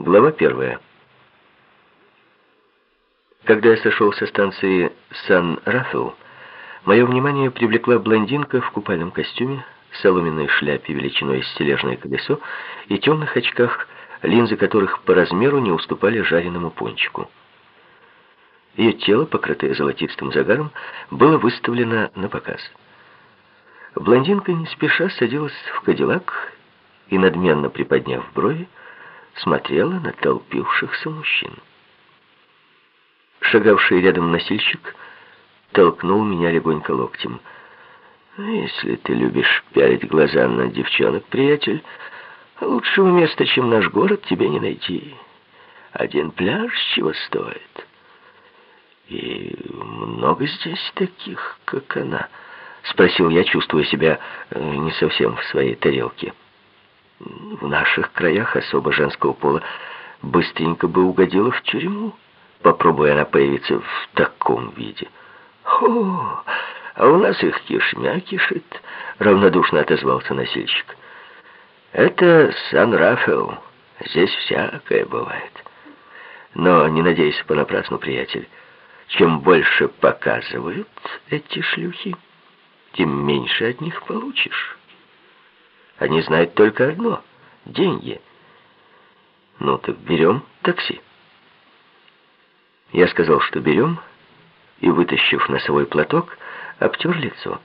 Глава 1. Когда я сошел со станции Сан-Рафаэл, мое внимание привлекла блондинка в купальном костюме, соломенной шляпе величиной с тележное колесо и темных очках, линзы которых по размеру не уступали жареному пончику. Ее тело, покрытое золотистым загаром, было выставлено на показ. Блондинка не спеша садилась в кадиллак и, надменно приподняв брови, смотрела на толпившихся мужчин. Шагавший рядом носильщик толкнул меня легонько локтем. «Если ты любишь пялить глаза на девчонок, приятель, лучшего места, чем наш город, тебе не найти. Один пляж чего стоит. И много здесь таких, как она?» — спросил я, чувствуя себя не совсем в своей тарелке. В наших краях особо женского пола быстренько бы угодила в тюрьму, попробуя она появиться в таком виде. «О, а у нас их кишмя кишит», — равнодушно отозвался носильщик. «Это Сан-Рафаэл, здесь всякое бывает. Но не надейся понапрасну, приятель. Чем больше показывают эти шлюхи, тем меньше от них получишь. Они знают только одно — деньги. Ну так берем такси». Я сказал, что берем, и, вытащив носовой платок, обтер лицо.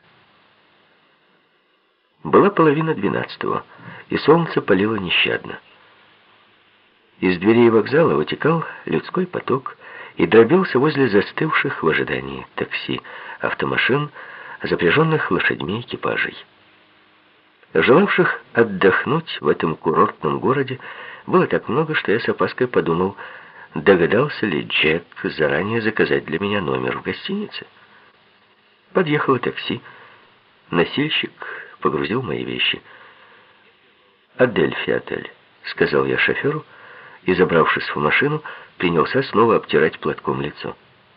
Была 11:30, и солнце палило нещадно. Из дверей вокзала вытекал людской поток и дробился возле застывших в ожидании такси, автомашин, запряженных лошадьми экипажей. Желавших отдохнуть в этом курортном городе было так много, что я с опаской подумал, догадался ли Джек заранее заказать для меня номер в гостинице. Подъехало такси. Носильщик погрузил мои вещи. «Адельфи-отель», — сказал я шоферу, и, забравшись в машину, принялся снова обтирать платком лицо.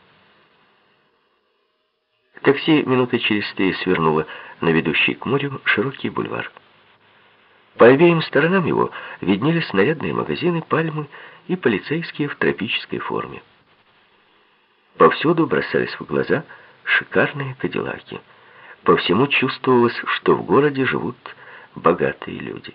Такси минуты через 3 свернуло на ведущий к морю широкий бульвар. По обеим сторонам его виднелись нарядные магазины, пальмы и полицейские в тропической форме. Повсюду бросались в глаза шикарные кадиллаки. По всему чувствовалось, что в городе живут богатые люди.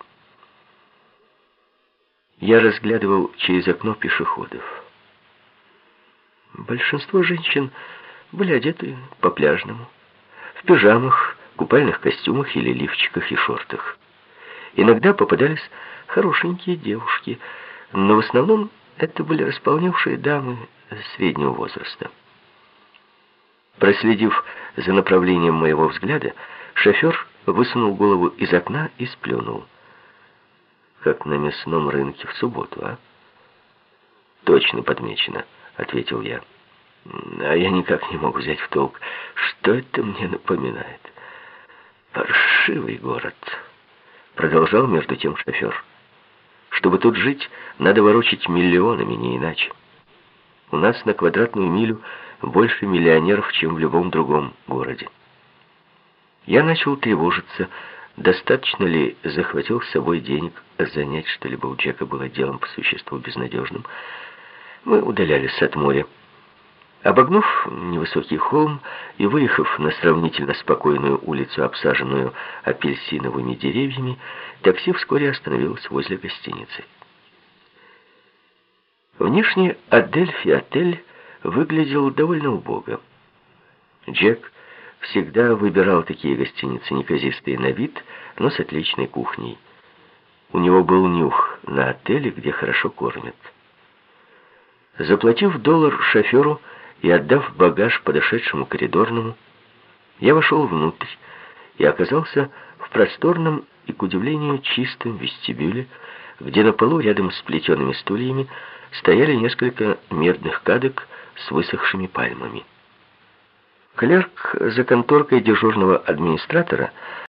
Я разглядывал через окно пешеходов. Большинство женщин были одеты по-пляжному, в пижамах, купальных костюмах или лифчиках и шортах. Иногда попадались хорошенькие девушки, но в основном это были располневшие дамы среднего возраста. Проследив за направлением моего взгляда, шофер высунул голову из окна и сплюнул. «Как на мясном рынке в субботу, а?» «Точно подмечено», — ответил я. «А я никак не мог взять в толк, что это мне напоминает. Паршивый город», — продолжал между тем шофер. «Чтобы тут жить, надо ворочать миллионами, не иначе. У нас на квадратную милю больше миллионеров, чем в любом другом городе». Я начал тревожиться, достаточно ли захватил с собой денег, занять что-либо у Джека было делом по существу безнадежным. Мы удалялись от моря. Обогнув невысокий холм и выехав на сравнительно спокойную улицу, обсаженную апельсиновыми деревьями, такси вскоре остановилось возле гостиницы. Внешне Адельфи-отель выглядел довольно убого. Джек всегда выбирал такие гостиницы, неказистые на вид, но с отличной кухней. У него был нюх на отеле, где хорошо кормят. Заплатив $1 шоферу и отдав багаж подошедшему коридорному, я вошел внутрь и оказался в просторном и, к удивлению, чистом вестибюле, где на полу рядом с плетеными стульями стояли несколько медных кадок с высохшими пальмами. Клерк за конторкой дежурного администратора